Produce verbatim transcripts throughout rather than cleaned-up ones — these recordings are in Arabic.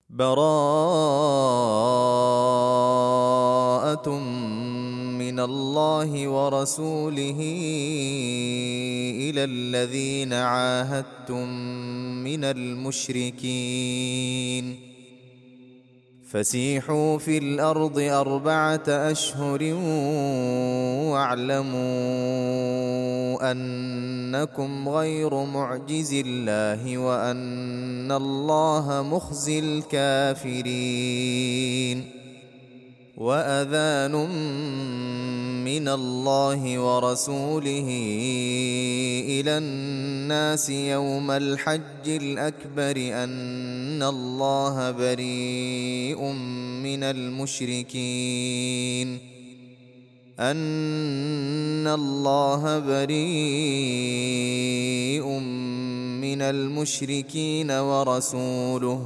براءة من الله ورسوله إلى الذين عاهدتم من المشركين فسيحوا في الأرض أربعة أشهر واعلموا أنكم غير معجز الله وأن الله مخزي الكافرين. وأذان من الله ورسوله إلى الناس يوم الحج الأكبر أن الله بريء من المشركين أن الله بريء من المشركين ورسوله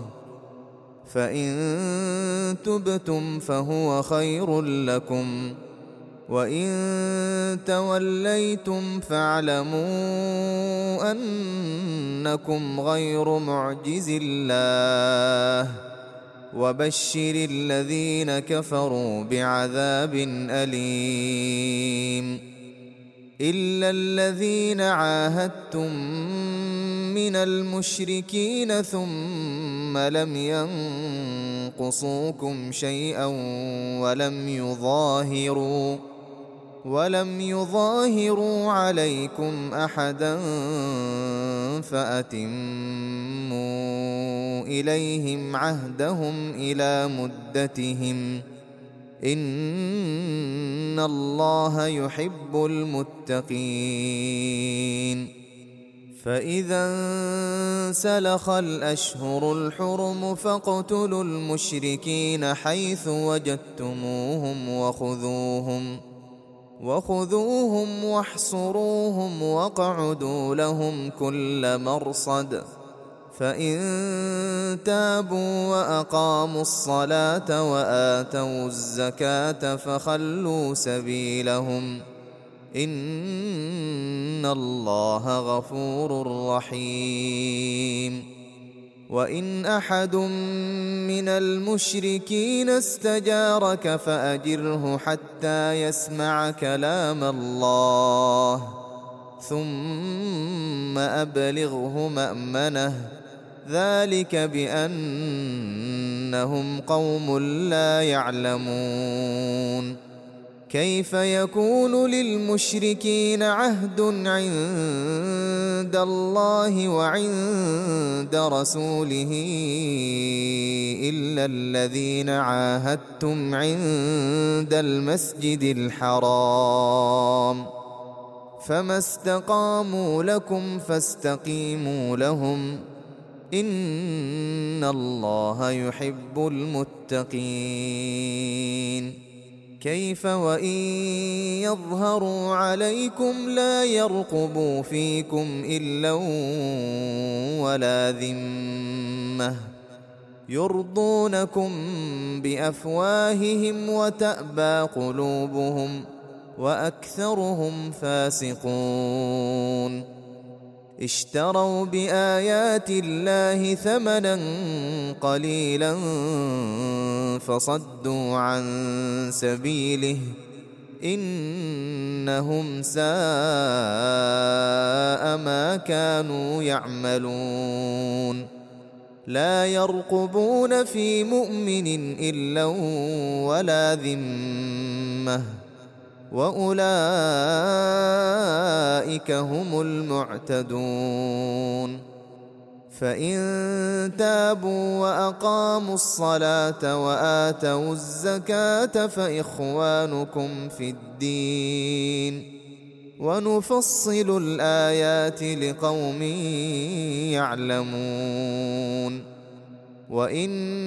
فإن تبتم فهو خير لكم وإن توليتم فاعلموا أنكم غير معجز الله وبشر الذين كفروا بعذاب أليم. إلا الذين عاهدتم من المشركين ثم لم ينقصوكم شيئا ولم يظاهروا ولم يظاهروا عليكم أحدا فأتموا إليهم عهدهم إلى مدتهم إن الله يحب المتقين. فإذا انسلخ الأشهر الحرم فاقتلوا المشركين حيث وجدتموهم وخذوهم وخذوهم واحصروهم واقعدوا لهم كل مرصد فإن تابوا وأقاموا الصلاة وآتوا الزكاة فخلوا سبيلهم إن الله غفور رحيم. وإن أحد من المشركين استجارك فأجره حتى يسمع كلام الله ثم أبلغه مأمنه ذلك بأنهم قوم لا يعلمون. كيف يكون للمشركين عهد عند الله وعند رسوله إلا الذين عاهدتم عند المسجد الحرام فما استقاموا لكم فاستقيموا لهم إن الله يحب المتقين. كيف وإن يظهروا عليكم لا يرقبوا فيكم إلا ولا ذمة يرضونكم بأفواههم وتأبى قلوبهم وأكثرهم فاسقون. اشتروا بآيات الله ثمنا قليلا فصدوا عن سبيله إنهم ساء ما كانوا يعملون. لا يرقبون في مؤمن إلا ولا ذمة وأولئك هم المعتدون. فإن تابوا وأقاموا الصلاة وآتوا الزكاة فإخوانكم في الدين ونفصل الآيات لقوم يعلمون. وإن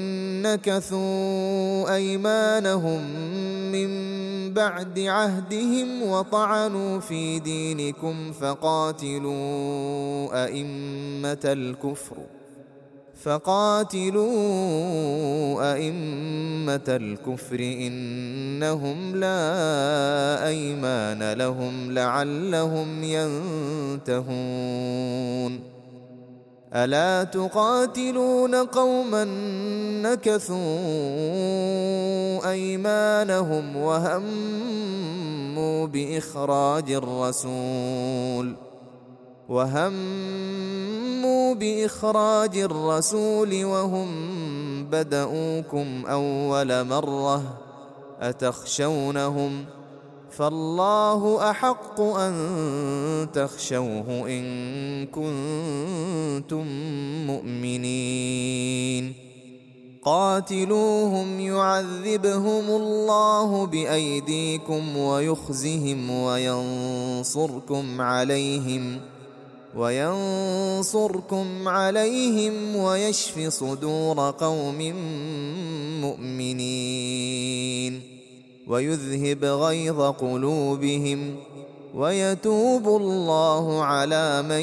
نكثوا أيمانهم من بعد عهدهم وطعنوا في دينكم فقاتلوا أئمة الكفر فقاتلوا أئمة الكفر إنهم لا أيمان لهم لعلهم ينتهون. ألا تقاتلون قوما نكثوا أيمانهم وهموا بإخراج الرسول وهموا بإخراج الرسول وهم بدؤوكم أول مرة أتخشونهم فالله أحق أن تخشوه إن كنتم مؤمنين قاتلوهم يعذبهم الله بأيديكم ويخزهم وينصركم عليهم وينصركم عليهم ويشف صدور قوم مؤمنين ويذهب غيظ قلوبهم ويتوب الله على من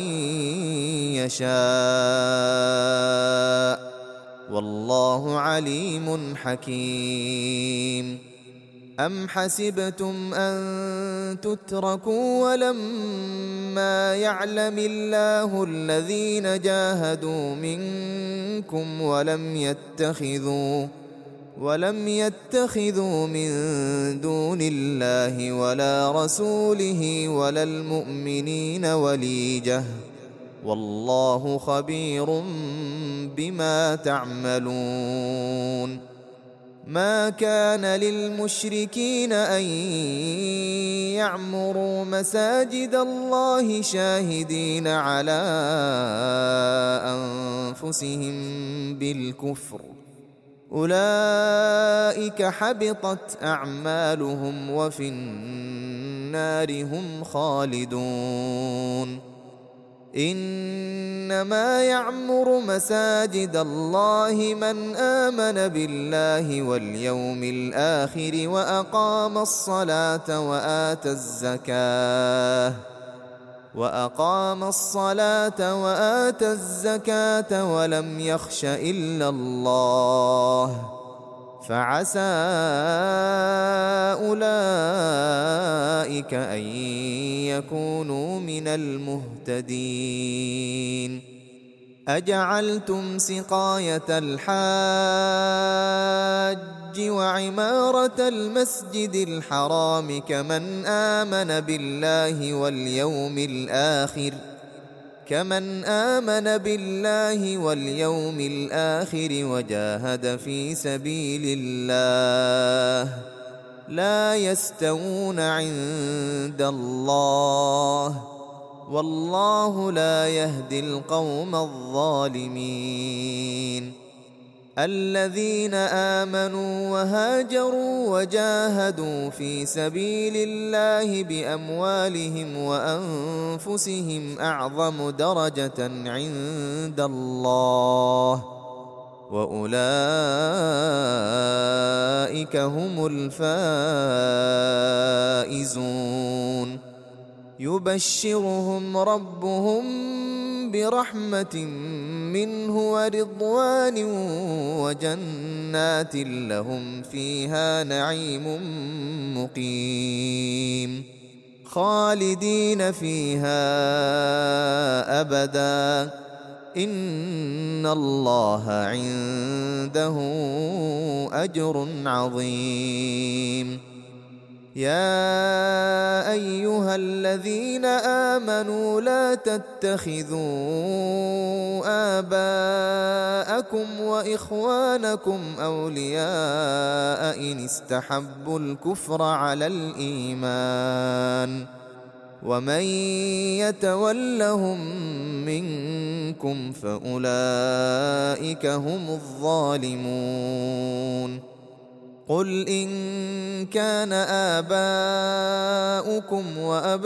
يشاء والله عليم حكيم أم حسبتم أن تتركوا ولما يعلم الله الذين جاهدوا منكم ولم يتخذوا ولم يتخذوا من دون الله ولا رسوله ولا المؤمنين وليجة والله خبير بما تعملون ما كان للمشركين أن يعمروا مساجد الله شاهدين على أنفسهم بالكفر أولئك حبطت أعمالهم وفي النار هم خالدون إنما يعمر مساجد الله من آمن بالله واليوم الآخر وأقام الصلاة وآتى الزكاة وأقام الصلاة وآتى الزكاة ولم يخش إلا الله فعسى أولئك أن يكونوا من المهتدين أجعلتم سقاية الحاج وعمارة المسجد الحرام كمن آمن بالله واليوم الآخر كمن آمن بالله واليوم الآخر وجاهد في سبيل الله لا يستوون عند الله والله لا يهدي القوم الظالمين الذين آمنوا وهاجروا وجاهدوا في سبيل الله بأموالهم وأنفسهم أعظم درجة عند الله وأولئك هم الفائزون يبشرهم ربهم برحمة منه ورضوان وجنات لهم فيها نعيم مقيم خالدين فيها أبدا إن الله عنده أجر عظيم يا أيها الذين آمنوا لا تتخذوا آباءكم وإخوانكم أولياء إن استحبوا الكفر على الإيمان ومن يتولهم منكم فأولئك هم الظالمون قل إن كان آباؤكم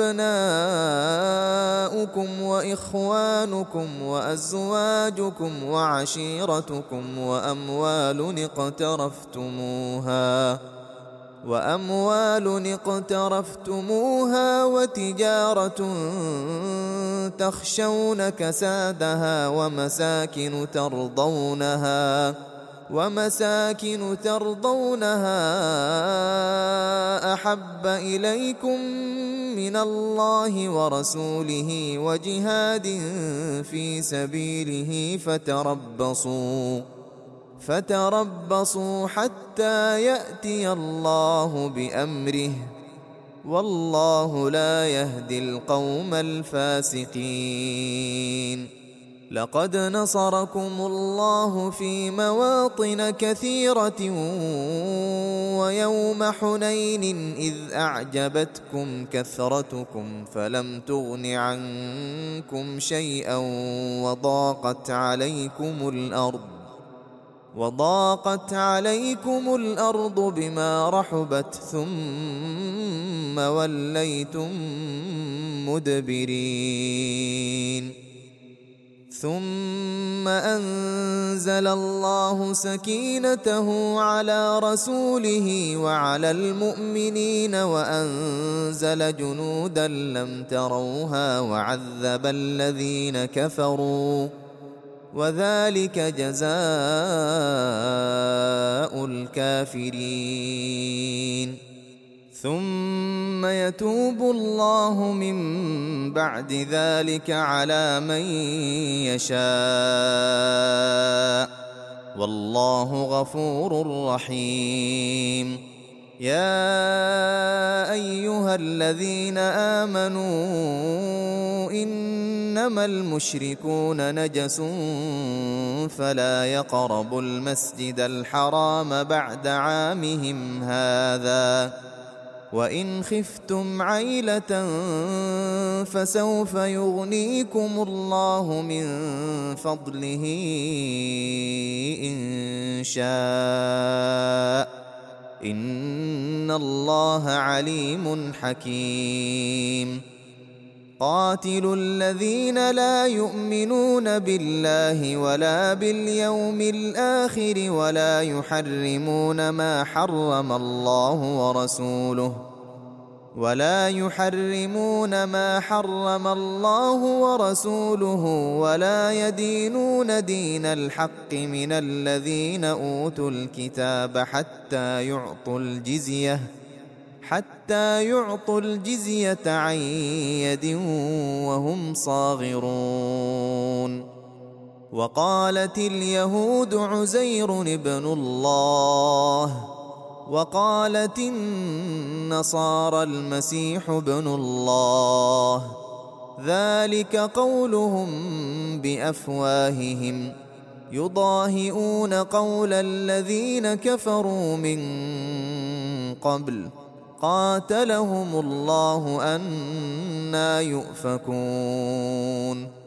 وأبناؤكم وإخوانكم وأزواجكم وعشيرتكم وأموال اقترفتموها وأموال اقترفتموها وتجارة تخشون كسادها ومساكن ترضونها ومساكن ترضونها أحب إليكم من الله ورسوله وجهاد في سبيله فتربصوا فتربصوا حتى يأتي الله بأمره والله لا يهدي القوم الفاسقين. لقد نصركم الله في مواطن كثيرة ويوم حنين إذ أعجبتكم كثرتكم فلم تغن عنكم شيئا وضاقت عليكم الأرض وضاقت عليكم الأرض بما رحبت ثم وليتم مدبرين. ثم أنزل الله سكينته على رسوله وعلى المؤمنين وأنزل جنودا لم تروها وعذب الذين كفروا وذلك جزاء الكافرين. ثم يتوب الله من بعد ذلك على من يشاء والله غفور رحيم. يا أيها الذين آمنوا إنما المشركون نجس فلا يقربوا المسجد الحرام بعد عامهم هذا وإن خفتم عيلة فسوف يغنيكم الله من فضله إن شاء إن الله عليم حكيم. قاتلوا الذين لا يؤمنون بالله ولا باليوم الآخر ولا يحرمون ما حرم الله ورسوله ولا يحرمون ما حرم الله ورسوله ولا يدينون دين الحق من الذين أوتوا الكتاب حتى يعطوا الجزية حتى يعطوا الجزية عن يد وهم صاغرون. وقالت اليهود عزير ابن الله وقالت النصارى المسيح ابن الله ذلك قولهم بأفواههم يضاهئون قول الذين كفروا من قبل قاتلهم الله أنى يؤفكون.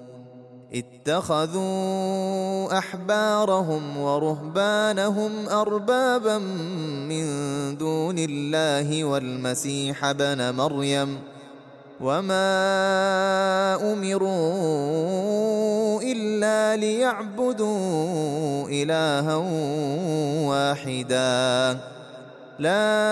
اتخذوا أحبارهم ورهبانهم أربابا من دون الله والمسيح ابن مريم وما أمروا إلا ليعبدوا إلها واحدا لا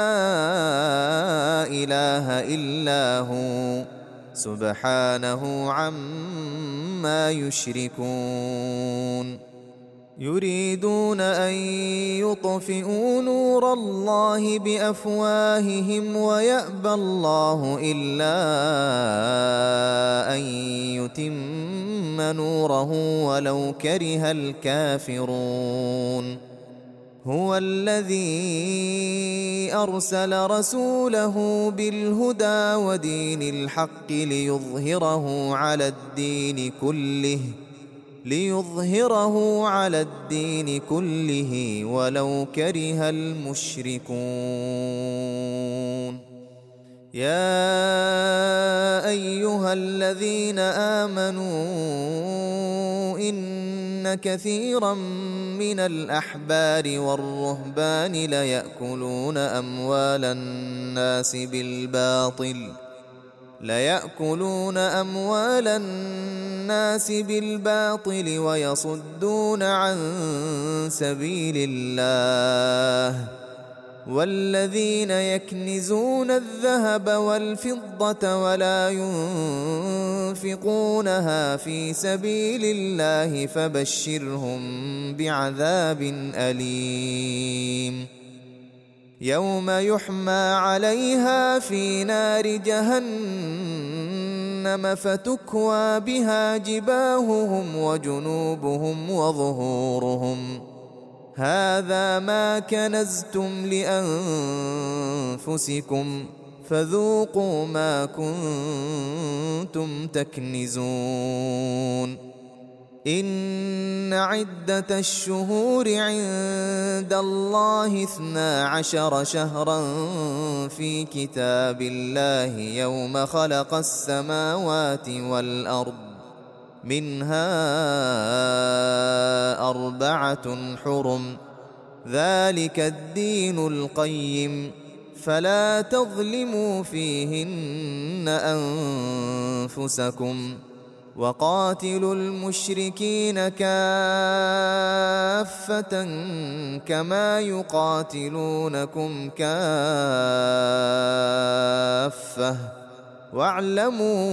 إله إلا هو سبحانه عما يشركون. يريدون أن يطفئوا نور الله بأفواههم ويأبى الله إلا أن يتم نوره ولو كره الكافرون. هو الذي أرسل رسوله بالهدى ودين الحق ليظهره على الدين كله ليظهره على الدين كله ولو كره المشركون. يا أيها الذين آمنوا إن كثيرا من الأحبار والرهبان ليأكلون أموال الناس بالباطل ليأكلون أموال الناس بالباطل ويصدون عن سبيل الله والذين يكنزون الذهب والفضة ولا ينفقونها في سبيل الله فبشرهم بعذاب أليم يوم يحمى عليها في نار جهنم فتكوى بها جباههم وجنوبهم وظهورهم هذا ما كنزتم لأنفسكم فذوقوا ما كنتم تكنزون إن عدة الشهور عند الله اثنا عشر شهرا في كتاب الله يوم خلق السماوات والأرض منها أربعة حرم ذلك الدين القيم فلا تظلموا فيهن أنفسكم وقاتلوا المشركين كافة كما يقاتلونكم كافة واعلموا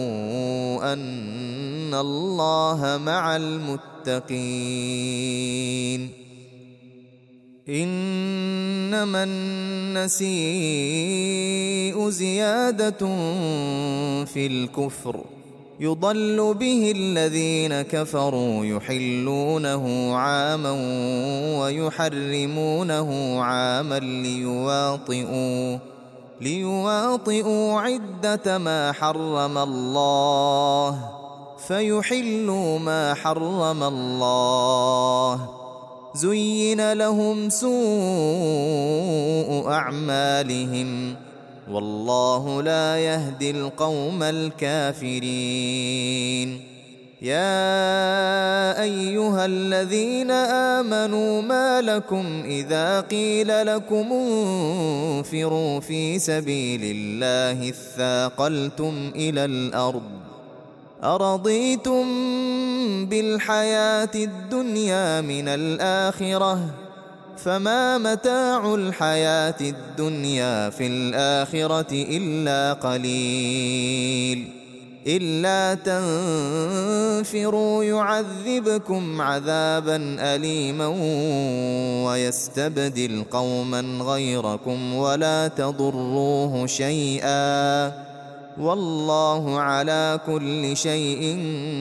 أن الله مع المتقين إنما النسيء زيادة في الكفر يضل به الذين كفروا يحلونه عاما ويحرمونه عاما ليواطئوا ليواطئوا عدة ما حرم الله فيحلوا ما حرم الله زين لهم سوء أعمالهم والله لا يهدي القوم الكافرين يا أيها الذين آمنوا ما لكم إذا قيل لكم انفروا في سبيل الله اثاقلتم إلى الأرض أرضيتم بالحياة الدنيا من الآخرة فما متاع الحياة الدنيا في الآخرة إلا قليل إلا تنفروا يعذبكم عذابا أليما ويستبدل قوما غيركم ولا تضروه شيئا والله على كل شيء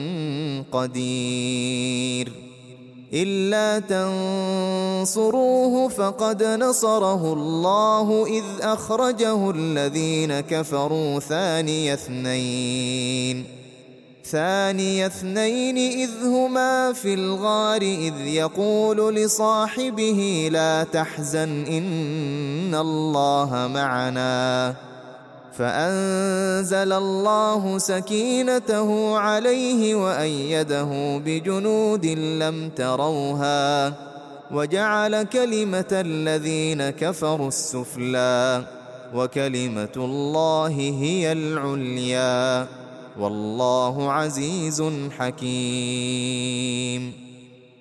قدير إلا تنصروه فقد نصره الله إذ أخرجه الذين كفروا ثاني اثنين ثاني اثنين إذ هما في الغار إذ يقول لصاحبه لا تحزن إن الله معنا فأنزل الله سكينته عليه وأيده بجنود لم تروها وجعل كلمة الذين كفروا السفلى وكلمة الله هي العليا والله عزيز حكيم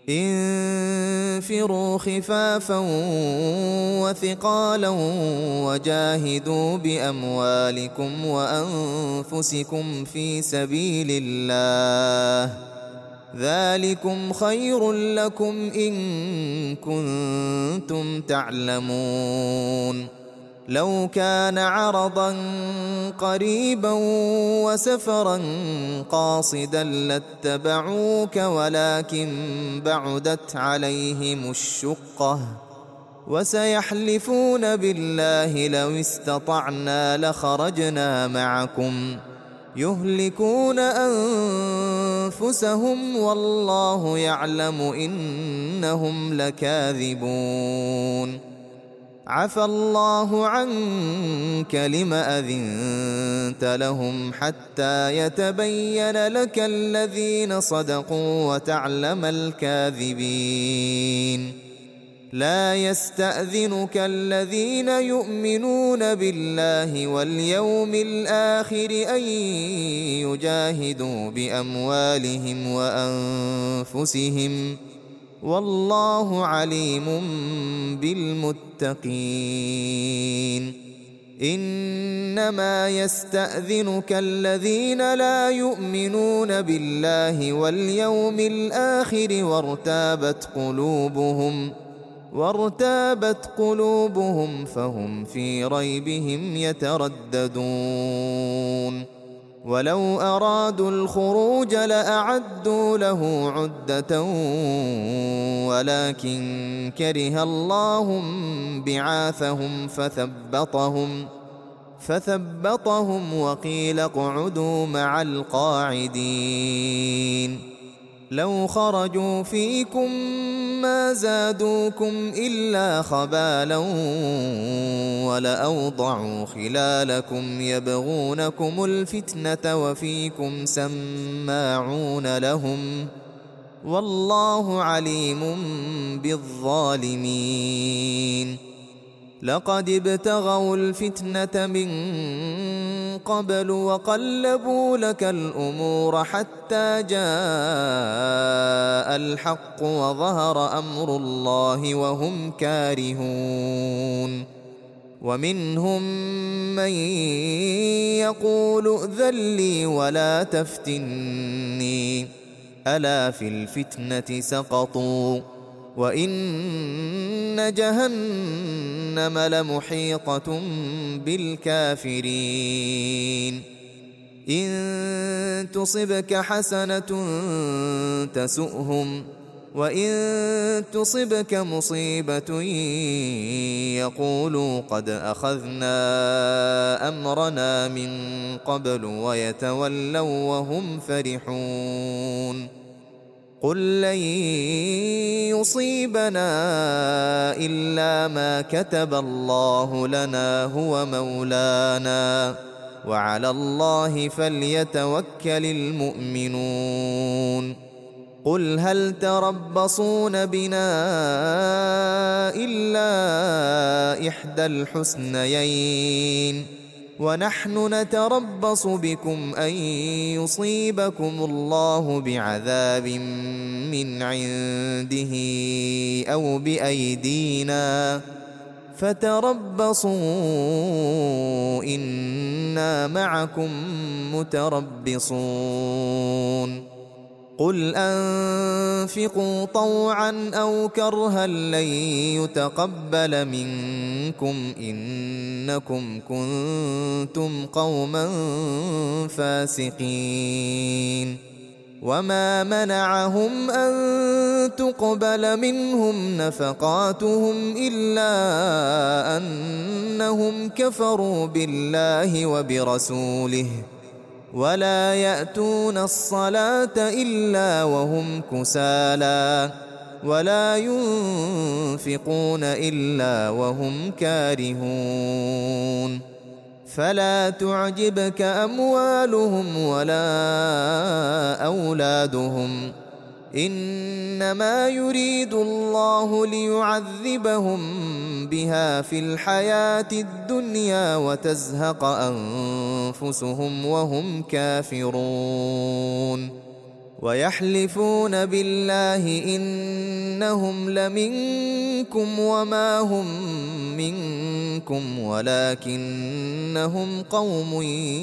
انفروا خفافا وثقالا وجاهدوا بأموالكم وأنفسكم في سبيل الله ذلكم خير لكم إن كنتم تعلمون لو كان عرضا قريبا وسفرا قاصدا لاتبعوك ولكن بعدت عليهم الشقة وسيحلفون بالله لو استطعنا لخرجنا معكم يهلكون أنفسهم والله يعلم إنهم لكاذبون عفى الله عنك لم أذنت لهم حتى يتبين لك الذين صدقوا وتعلم الكاذبين لا يستأذنك الذين يؤمنون بالله واليوم الآخر أن يجاهدوا بأموالهم وأنفسهم والله عليم بالمتقين. إنما يستأذنك الذين لا يؤمنون بالله واليوم الآخر وارتابت قلوبهم وارتابت قلوبهم فهم في ريبهم يترددون. ولو أرادوا الخروج لأعدوا له عدة ولكن كره الله بعاثهم فثبطهم فثبطهم وقيل اقعدوا مع القاعدين. لو خرجوا فيكم ما زادوكم إلا خبالا ولأوضعوا خلالكم يبغونكم الفتنة وفيكم سماعون لهم والله عليم بالظالمين. لقد ابتغوا الفتنة من قبل وقلبوا لك الأمور حتى جاء الحق وظهر أمر الله وهم كارهون. ومنهم من يقول ائذن لي ولا تفتني ألا في الفتنة سقطوا وإن جهنم لمحيطة بالكافرين. إن تصبك حسنة تسؤهم وإن تصبك مصيبة يقولوا قد أخذنا أمرنا من قبل ويتولوا وهم فرحون. قل لن يصيبنا إلا ما كتب الله لنا هو مولانا وعلى الله فليتوكل المؤمنون. قل هل تربصون بنا إلا إحدى الحسنيين ونحن نتربص بكم أن يصيبكم الله بعذاب من عنده أو بأيدينا فتربصوا إنا معكم متربصون. قل أنفقوا طوعا أو كرها لن يتقبل منكم إنكم كنتم قوما فاسقين. وما منعهم أن تقبل منهم نفقاتهم إلا أنهم كفروا بالله وبرسوله ولا يأتون الصلاة إلا وهم كسالى ولا ينفقون إلا وهم كارهون. فلا تعجبك أموالهم ولا أولادهم إنما يريد الله ليعذبهم بها في الحياة الدنيا وتزهق أنفسهم وهم كافرون. ويحلفون بالله إنهم لمنكم وما هم منكم ولكنهم قوم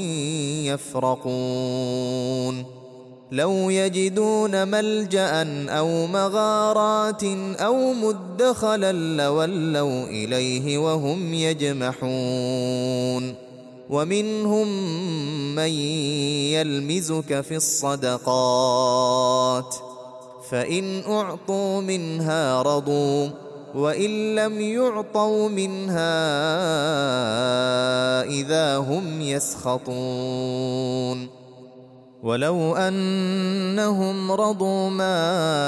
يفرقون. لو يجدون ملجأ أو مغارات أو مدخلا لولوا إليه وهم يجمحون. ومنهم من يلمزك في الصدقات فإن أعطوا منها رضوا وإن لم يعطوا منها إذا هم يسخطون. ولو أنهم رضوا ما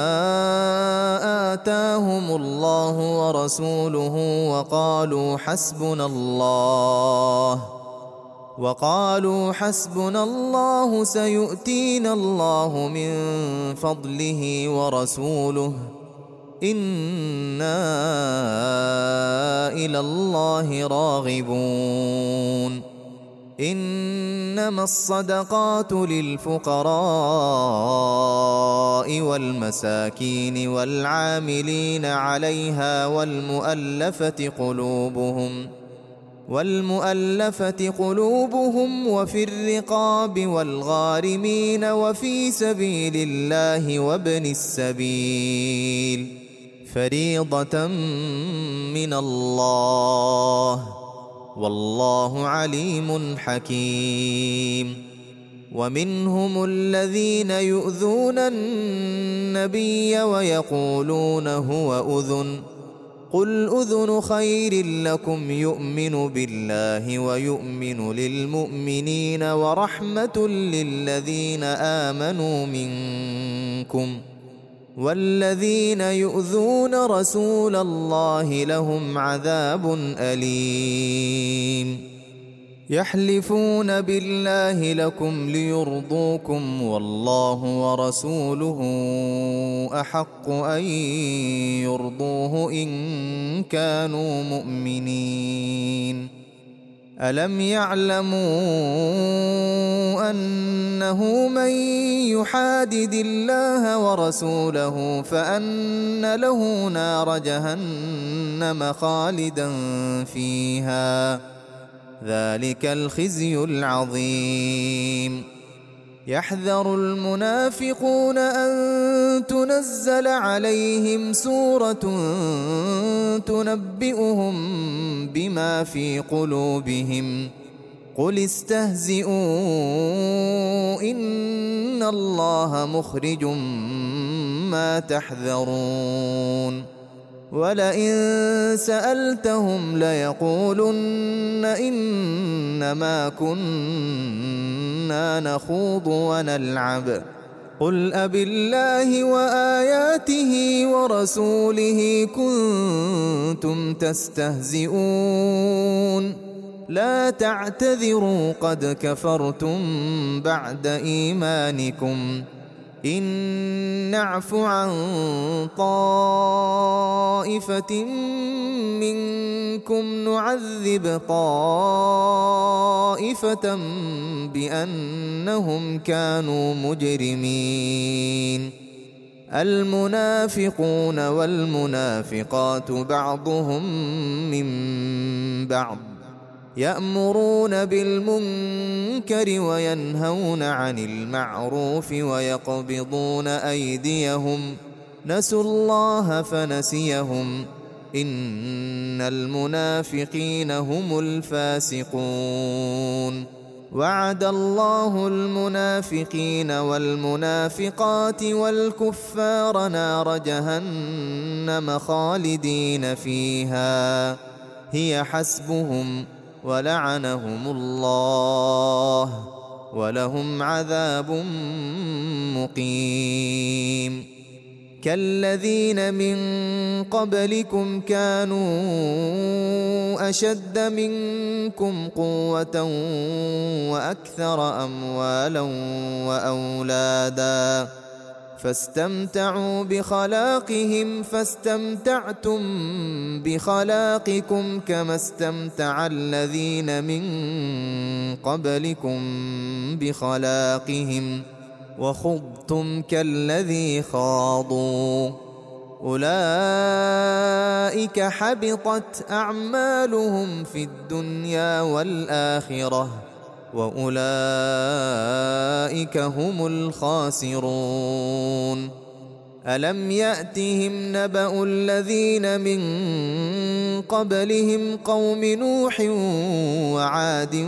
آتاهم الله ورسوله وقالوا حسبنا الله وقالوا حسبنا الله سيؤتينا الله من فضله ورسوله إنا إلى الله راغبون. إنما الصدقات للفقراء والمساكين والعاملين عليها والمؤلفة قلوبهم والمؤلفة قلوبهم وفي الرقاب والغارمين وفي سبيل الله وابن السبيل فريضة من الله والله عليم حكيم. ومنهم الذين يؤذون النبي ويقولون هو أذن قل أذن خير لكم يؤمن بالله ويؤمن للمؤمنين ورحمة للذين آمنوا منكم والذين يؤذون رسول الله لهم عذاب أليم. يحلفون بالله لكم ليرضوكم والله ورسوله أحق أن يرضوه إن كانوا مؤمنين. ألم يعلموا أنه من يحادد الله ورسوله فأن له نار جهنم خالدا فيها ذلك الخزي العظيم. يحذر المنافقون أن تنزل عليهم سورة تنبئهم بما في قلوبهم قل استهزئوا إن الله مخرج ما تحذرون. ولئن سألتهم ليقولن إنما كنا نخوض ونلعب قل أبالله وآياته ورسوله كنتم تستهزئون لا تعتذروا قد كفرتم بعد إيمانكم إن نعف عن طائفة منكم نعذب طائفة بأنهم كانوا مجرمين. المنافقون والمنافقات بعضهم من بعض يأمرون بالمنكر وينهون عن المعروف ويقبضون أيديهم نسوا الله فنسيهم إن المنافقين هم الفاسقون. وعد الله المنافقين والمنافقات والكفار نار جهنم خالدين فيها هي حسبهم ولعنهم الله ولهم عذاب مقيم. كالذين من قبلكم كانوا أشد منكم قوة وأكثر أموالا وأولادا فاستمتعوا بخلاقهم فاستمتعتم بخلاقكم كما استمتع الذين من قبلكم بخلاقهم وخضتم كالذي خاضوا أولئك حبطت أعمالهم في الدنيا والآخرة وأولئك هم الخاسرون. ألم يأتهم نبأ الذين من قبلهم قوم نوح وعاد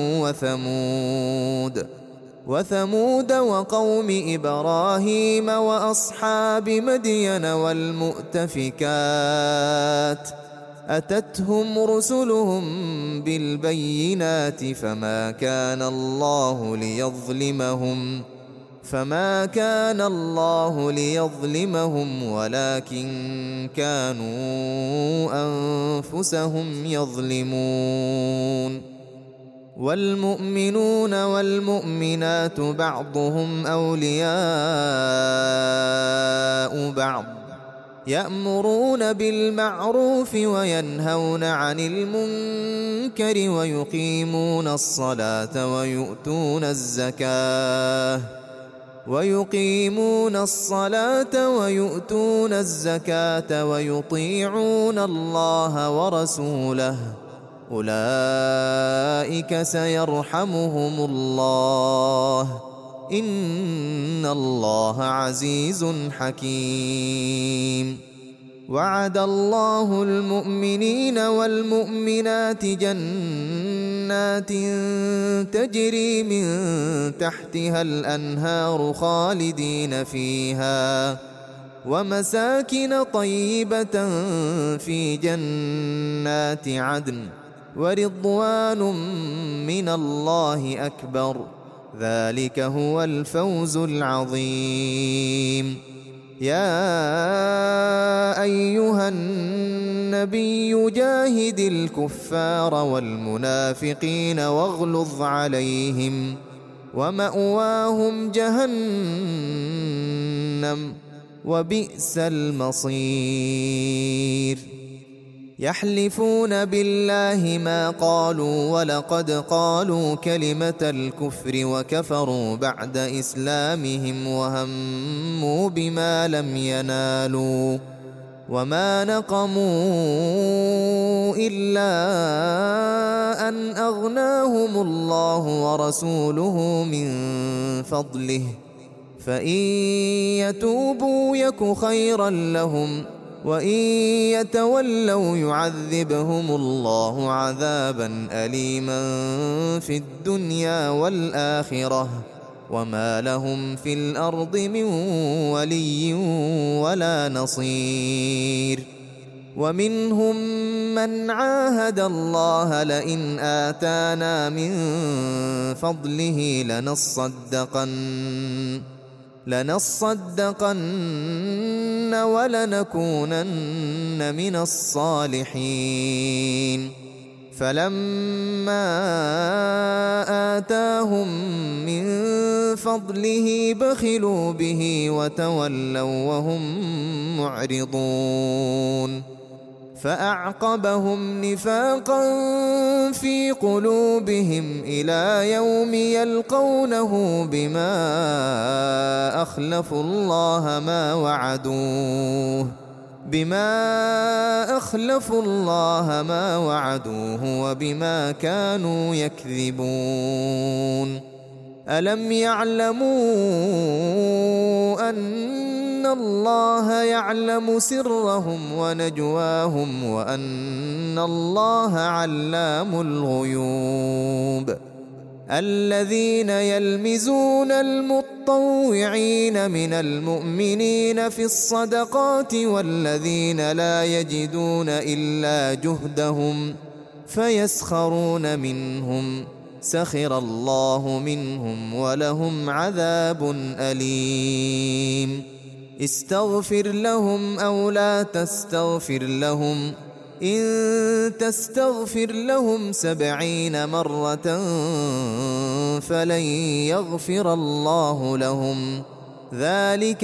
وثمود وثمود وقوم إبراهيم وأصحاب مدين والمؤتفكات أتتهم رسلهم بالبينات فما كان الله ليظلمهم فما كان الله ليظلمهم ولكن كانوا أنفسهم يظلمون. والمؤمنون والمؤمنات بعضهم أولياء بعض يأمرون بالمعروف وينهون عن المنكر ويقيمون الصلاة ويؤتون الزكاة ويقيمون الصلاة ويؤتون الزكاة ويطيعون الله ورسوله أولئك سيرحمهم الله إن الله عزيز حكيم. وعد الله المؤمنين والمؤمنات جنات تجري من تحتها الأنهار خالدين فيها ومساكن طيبة في جنات عدن ورضوان من الله أكبر ذلك هو الفوز العظيم. يا أيها النبي جاهد الكفار والمنافقين واغلظ عليهم ومأواهم جهنم وبئس المصير. يحلفون بالله ما قالوا ولقد قالوا كلمة الكفر وكفروا بعد إسلامهم وهموا بما لم ينالوا وما نقموا إلا أن أغناهم الله ورسوله من فضله فإن يتوبوا يك خيرا لهم وإن يتولوا يعذبهم الله عذابا أليما في الدنيا والآخرة وما لهم في الأرض من ولي ولا نصير. ومنهم من عاهد الله لئن آتانا من فضله لنصدقن لنصدقن ولنكونن من الصالحين فلما آتاهم من فضله بخلوا به وتولوا وهم معرضون فأعقبهم نفاقا في قلوبهم إلى يوم يلقونه بما أخلفوا الله ما وعدوه بما أخلفوا الله ما وعدوه وبما كانوا يكذبون. ألم يعلموا أن الله يعلم سرهم ونجواهم وأن الله علام الغيوب. الذين يلمزون المطوعين من المؤمنين في الصدقات والذين لا يجدون إلا جهدهم فيسخرون منهم سخر الله منهم ولهم عذاب أليم. استغفر لهم أو لا تستغفر لهم إن تستغفر لهم سبعين مرة فلن يغفر الله لهم ذلك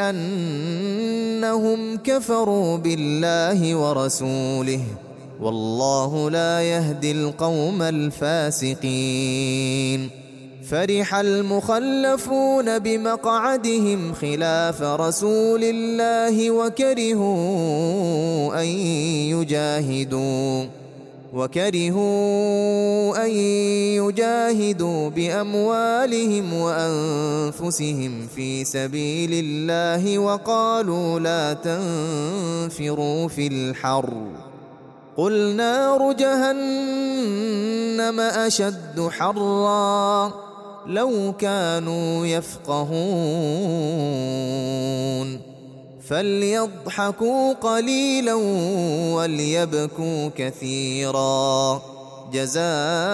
بأنهم كفروا بالله ورسوله والله لا يهدي القوم الفاسقين. فرح المخلفون بمقعدهم خلاف رسول الله وكرهوا أن يجاهدوا وكرهوا أن يجاهدوا بأموالهم وأنفسهم في سبيل الله وقالوا لا تنفروا في الحر قل نار جهنم أشد حرا لو كانوا يفقهون فليضحكوا قليلا وليبكوا كثيرا جزاء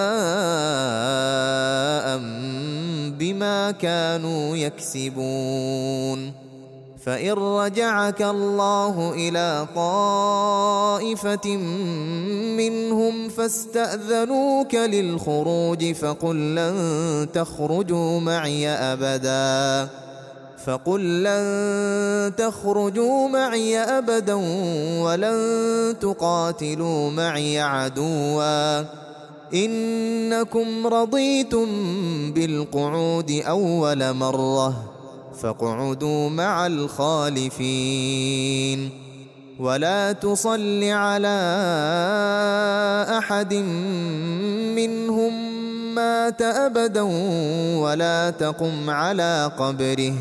بما كانوا يكسبون. فإن رجعك الله إلى طائفة منهم فاستأذنوك للخروج فقل لن تخرجوا معي أبدا فقل لن تخرجوا معي أبدا ولن تقاتلوا معي عدوا إنكم رضيتم بالقعود أول مرة فاقعدوا مع الخالفين ولا تصل على أحد منهم مات أبدا ولا تقم على قبره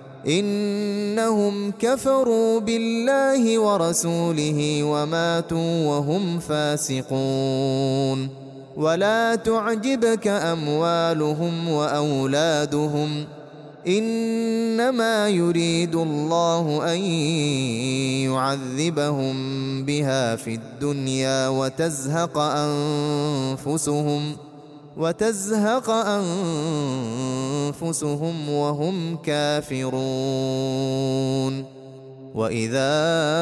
إنهم كفروا بالله ورسوله وماتوا وهم فاسقون ولا تعجبك أموالهم وأولادهم إنما يريد الله أن يعذبهم بها في الدنيا وتزهق أنفسهم وتزهق أنفسهم وهم كافرون وإذا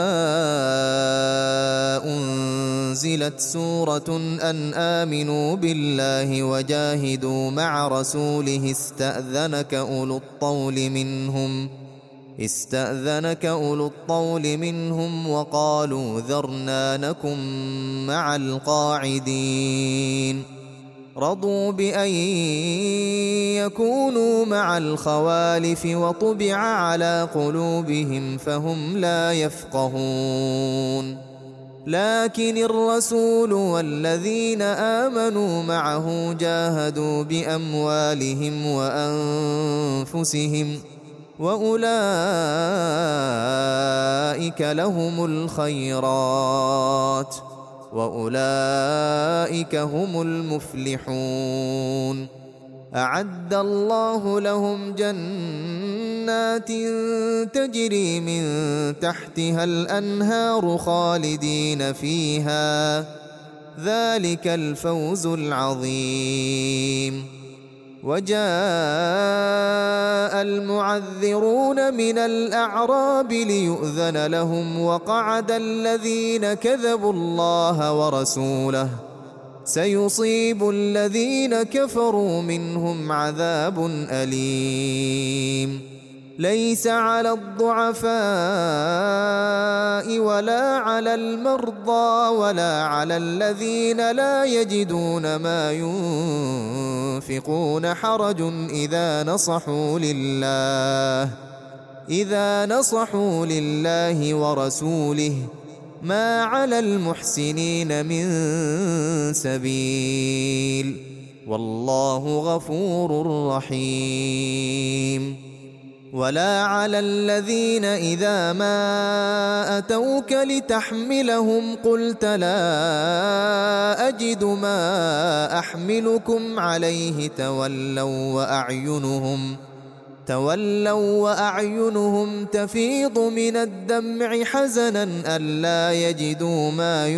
أنزلت سورة أن آمنوا بالله وجاهدوا مع رسوله استأذنك أولو الطول منهم استأذنك أولو الطول منهم وقالوا ذرنا نكن مع القاعدين رضوا بأن يكونوا مع الخوالف وطبع على قلوبهم فهم لا يفقهون لكن الرسول والذين آمنوا معه جاهدوا بأموالهم وأنفسهم وأولئك لهم الخيرات وأولئك هم المفلحون أعد الله لهم جنات تجري من تحتها الأنهار خالدين فيها ذلك الفوز العظيم وجاء المعذرون من الأعراب ليؤذن لهم وقعد الذين كذبوا الله ورسوله سيصيب الذين كفروا منهم عذاب أليم ليس على الضعفاء ولا على المرضى ولا على الذين لا يجدون ما ينفقون حرج إذا نصحوا لله إذا نصحوا لله ورسوله ما على المحسنين من سبيل والله غفور رحيم ولا على الذين إذا ما أتوك لتحملهم قلت لا أجد ما أحملكم عليه تولوا وأعينهم تولوا وأعينهم تفيض من الدمع حزنا ألا يجدوا ما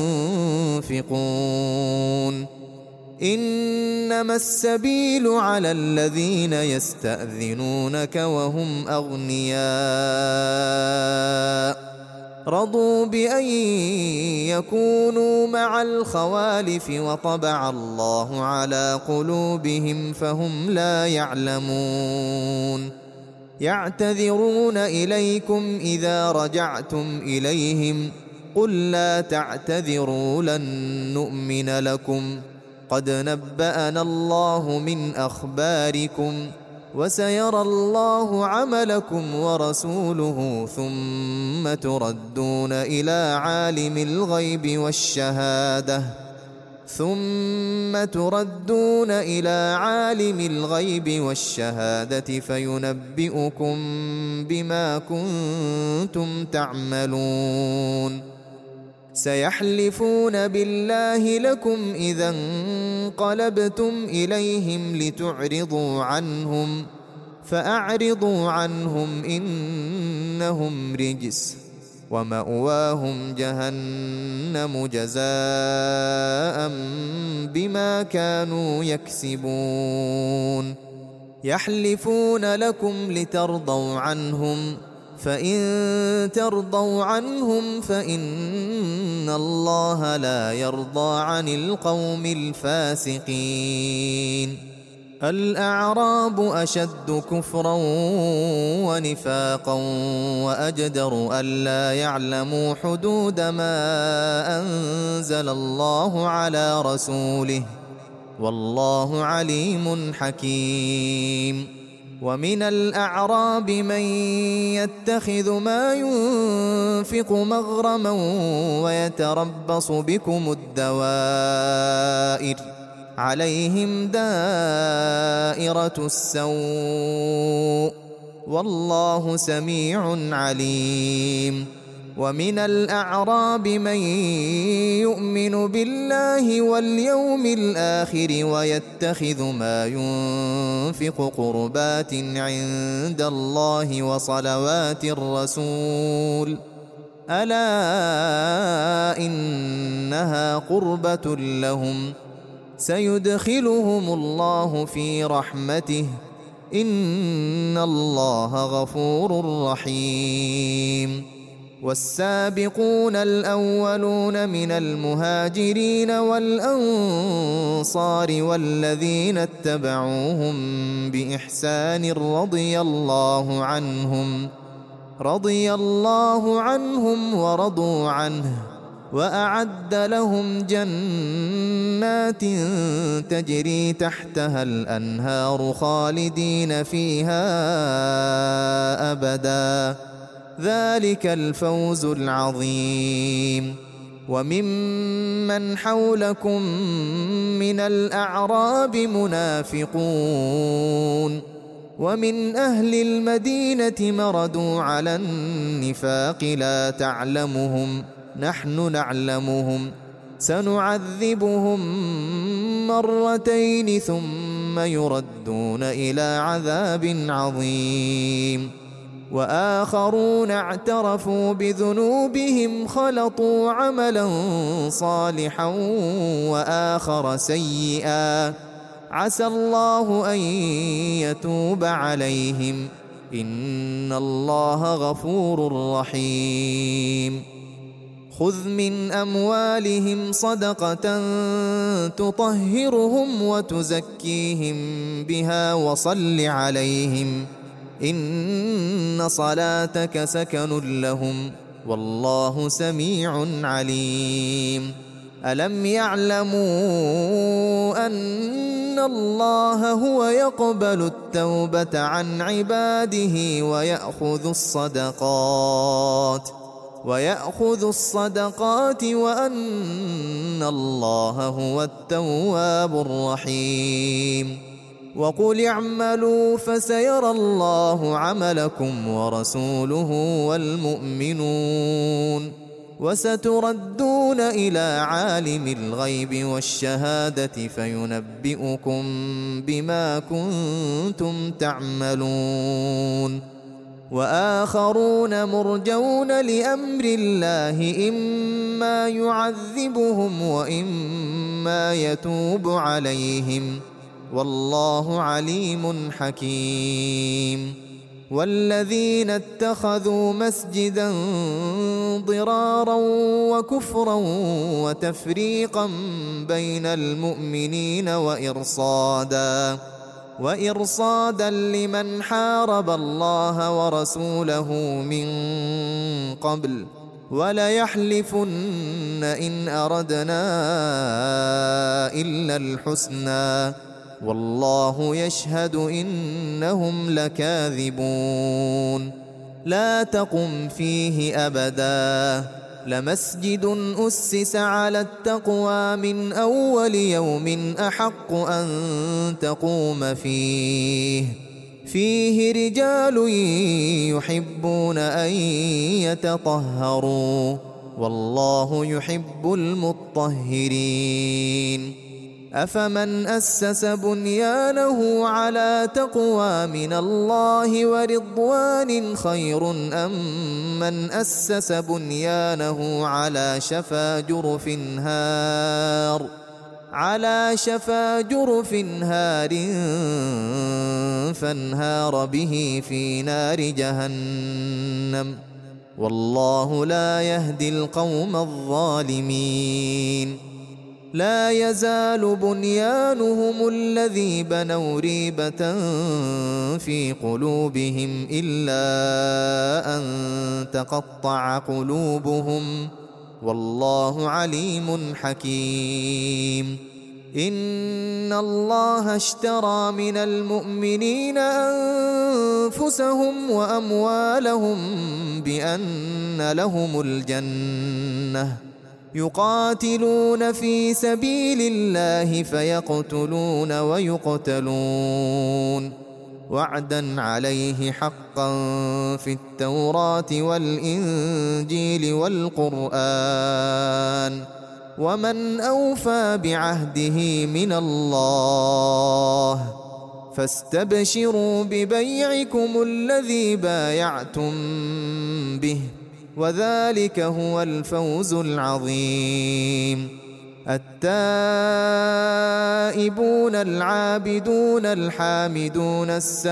ينفقون إنما السبيل على الذين يستأذنونك وهم أغنياء رضوا بأن يكونوا مع الخوالف وطبع الله على قلوبهم فهم لا يعلمون يعتذرون إليكم إذا رجعتم إليهم قل لا تعتذروا لن نؤمن لكم قد نبأنا الله من أخباركم وسيرى الله عملكم ورسوله ثم تردون إلى عالم الغيب والشهادة ثم تردون إلى عالم الغيب والشهادة فينبئكم بما كنتم تعملون سيحلفون بالله لكم إذا انقلبتم إليهم لتعرضوا عنهم فأعرضوا عنهم إنهم رجس ومأواهم جهنم جزاء بما كانوا يكسبون يحلفون لكم لترضوا عنهم فإن ترضوا عنهم فإن الله لا يرضى عن القوم الفاسقين الأعراب أشد كفرا ونفاقا وأجدر ألا يعلموا حدود ما أنزل الله على رسوله والله عليم حكيم. ومن الأعراب من يتخذ ما ينفق مغرما ويتربص بكم الدوائر عليهم دائرة السوء والله سميع عليم. ومن الأعراب من يؤمن بالله واليوم الآخر ويتخذ ما ينفق قربات عند الله وصلوات الرسول ألا إنها قربة لهم سيدخلهم الله في رحمته إن الله غفور رحيم. والسابقون الأولون من المهاجرين والأنصار والذين اتبعوهم بإحسان رضي الله عنهم رضي الله عنهم ورضوا عنه وأعد لهم جنات تجري تحتها الأنهار خالدين فيها أبدا ذلك الفوز العظيم. وممن حولكم من الأعراب منافقون ومن أهل المدينة مردوا على النفاق لا تعلمهم نحن نعلمهم سنعذبهم مرتين ثم يردون إلى عذاب عظيم. وآخرون اعترفوا بذنوبهم خلطوا عملا صالحا وآخر سيئا عسى الله أن يتوب عليهم إن الله غفور رحيم. خذ من أموالهم صدقة تطهرهم وتزكيهم بها وصل عليهم إن صلاتك سكن لهم والله سميع عليم. ألم يعلموا أن الله هو يقبل التوبة عن عباده ويأخذ الصدقات ويأخذ الصدقات وأن الله هو التواب الرحيم. وقل اعملوا فسيرى الله عملكم ورسوله والمؤمنون وستردون إلى عالم الغيب والشهادة فينبئكم بما كنتم تعملون. وآخرون مرجون لأمر الله إما يعذبهم وإما يتوب عليهم والله عليم حكيم. والذين اتخذوا مسجدا ضرارا وكفرا وتفريقا بين المؤمنين وإرصادا وإرصادا لمن حارب الله ورسوله من قبل وليحلفن إن أردنا إلا الحسنى والله يشهد إنهم لكاذبون. لا تقم فيه أبدا لمسجد أسس على التقوى من أول يوم أحق أن تقوم فيه فيه رجال يحبون أن يتطهروا والله يحب المطهرين. أفمن أسس بنيانه على تقوى من الله ورضوان خير أم من أسس بنيانه على شفا جرف هار على شفا جرف هار فانهار به في نار جهنم والله لا يهدي القوم الظالمين. لا يزال بنيانهم الذي بنوا ريبة في قلوبهم إلا أن تقطع قلوبهم والله عليم حكيم. إن الله اشترى من المؤمنين أنفسهم وأموالهم بأن لهم الجنة يقاتلون في سبيل الله فيقتلون ويقتلون وعدا عليه حقا في التوراة والإنجيل والقرآن ومن أوفى بعهده من الله فاستبشروا ببيعكم الذي بايعتم به وذلك هو الفوز العظيم. التائبون العابدون الحامدون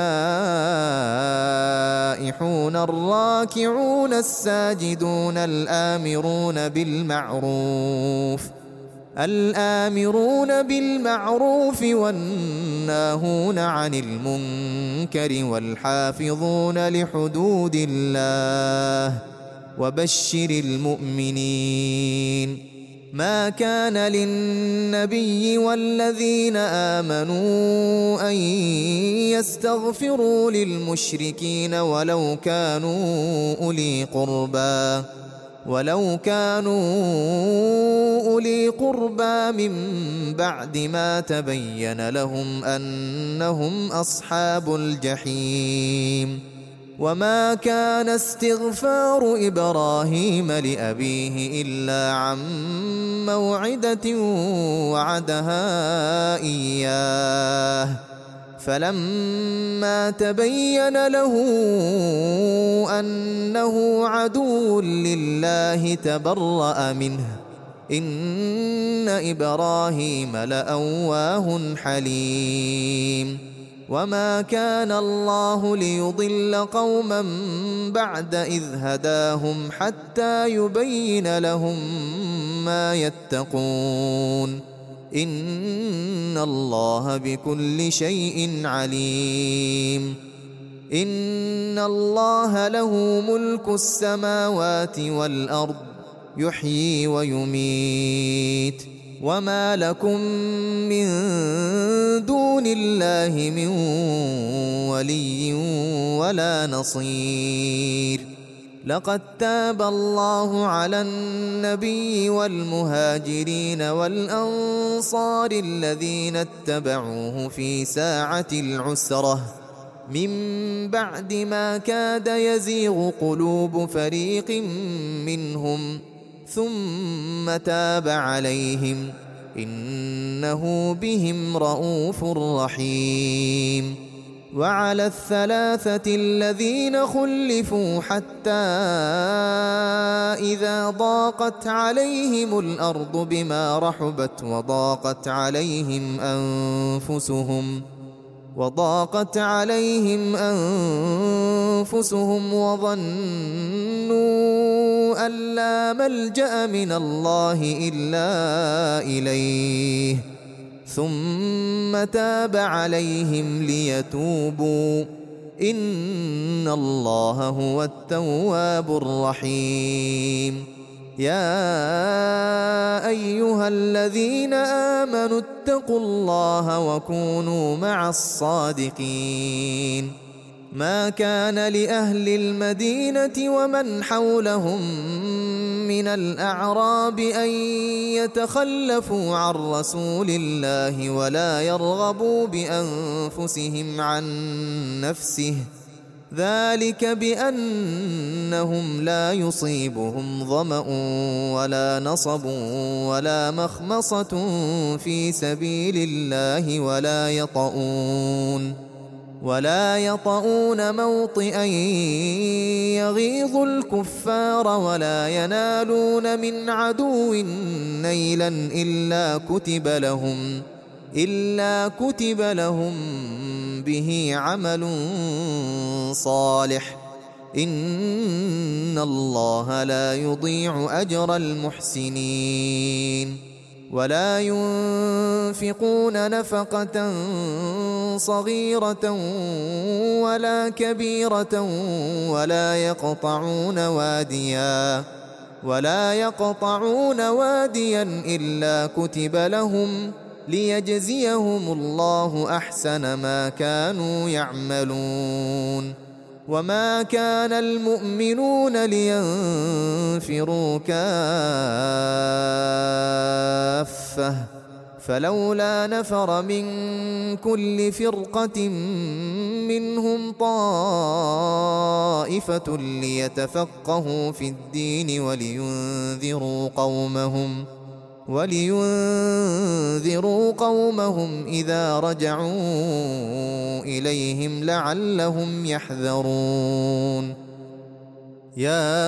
السائحون الراكعون الساجدون الآمرون بالمعروف الآمرون بالمعروف والناهون عن المنكر والحافظون لحدود الله وبشر المؤمنين. ما كان للنبي والذين آمنوا أن يستغفروا للمشركين ولو كانوا أولي قربى ولو كانوا أولي قربى من بعد ما تبين لهم أنهم أصحاب الجحيم. وما كان استغفار إبراهيم لأبيه إلا عن موعدة وعدها إياه فلما تبين له أنه عدو لله تبرأ منه إن إبراهيم لأواه حليم. وما كان الله ليضل قوما بعد إذ هداهم حتى يبين لهم ما يتقون إن الله بكل شيء عليم. إن الله له ملك السماوات والأرض يحيي ويميت وما لكم من دون الله من ولي ولا نصير. لقد تاب الله على النبي والمهاجرين والأنصار الذين اتبعوه في ساعة العسرة من بعد ما كاد يزيغ قلوب فريق منهم ثم تاب عليهم إنه بهم رءوف رحيم. وعلى الثلاثة الذين خلفوا حتى إذا ضاقت عليهم الأرض بما رحبت وضاقت عليهم أنفسهم وضاقت عليهم أنفسهم وظنوا أن لا ملجأ من الله إلا إليه ثم تاب عليهم ليتوبوا إن الله هو التواب الرحيم. يا أيها الذين آمنوا اتقوا الله وكونوا مع الصادقين. ما كان لأهل المدينة ومن حولهم من الأعراب أن يتخلفوا عن رسول الله ولا يرغبوا بأنفسهم عن نفسه ذلك بأنهم لا يصيبهم ظمأ ولا نصب ولا مخمصة في سبيل الله ولا يطؤون ولا يطؤون موطئا يغيظ الكفار ولا ينالون من عدو نيلا إلا كتب لهم إلا كتب لهم به عمل صالح إن الله لا يضيع أجر المحسنين. ولا ينفقون نفقة صغيرة ولا كبيرة ولا يقطعون واديا ولا يقطعون واديا إلا كتب لهم ليجزيهم الله أحسن ما كانوا يعملون. وما كان المؤمنون لينفروا كافة فلولا نفر من كل فرقة منهم طائفة ليتفقهوا في الدين ولينذروا قومهم ولينذروا قومهم إذا رجعوا إليهم لعلهم يحذرون. يا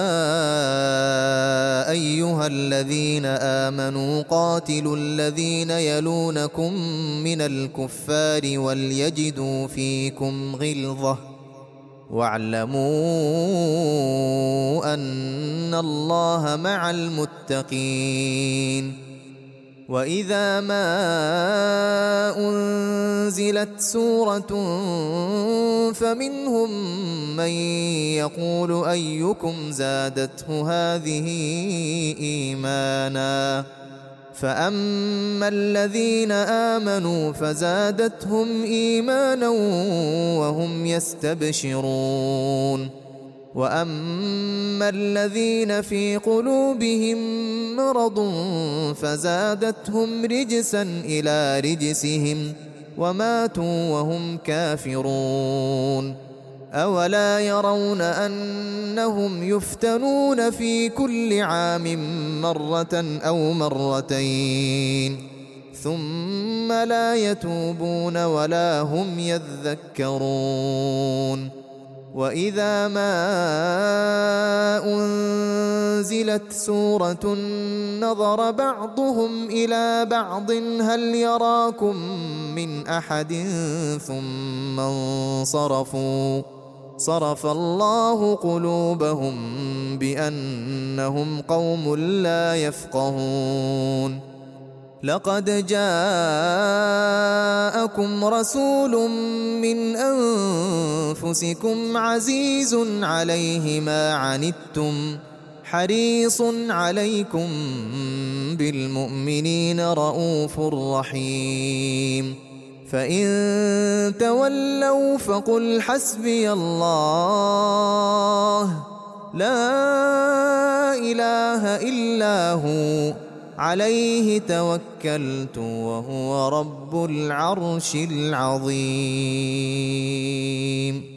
أيها الذين آمنوا قاتلوا الذين يلونكم من الكفار وليجدوا فيكم غلظة واعلموا أن الله مع المتقين. وإذا ما أنزلت سورة فمنهم من يقول أيكم زادته هذه إيمانا فأما الذين آمنوا فزادتهم إيمانا وهم يستبشرون وأما الذين في قلوبهم مرض فزادتهم رجسا إلى رجسهم وماتوا وهم كافرون. أولا يرون أنهم يفتنون في كل عام مرة أو مرتين ثم لا يتوبون ولا هم يذكرون. وإذا ما أنزلت سورة نظر بعضهم إلى بعض هل يراكم من أحد ثم انصرفوا صرف الله قلوبهم بأنهم قوم لا يفقهون. لقد جاءكم رسول من أنفسكم عزيز عليه ما عنتم حريص عليكم بالمؤمنين رؤوف رحيم. فإن تولوا فقل حسبي الله لا إله إلا هو عليه توكلت وهو رب العرش العظيم.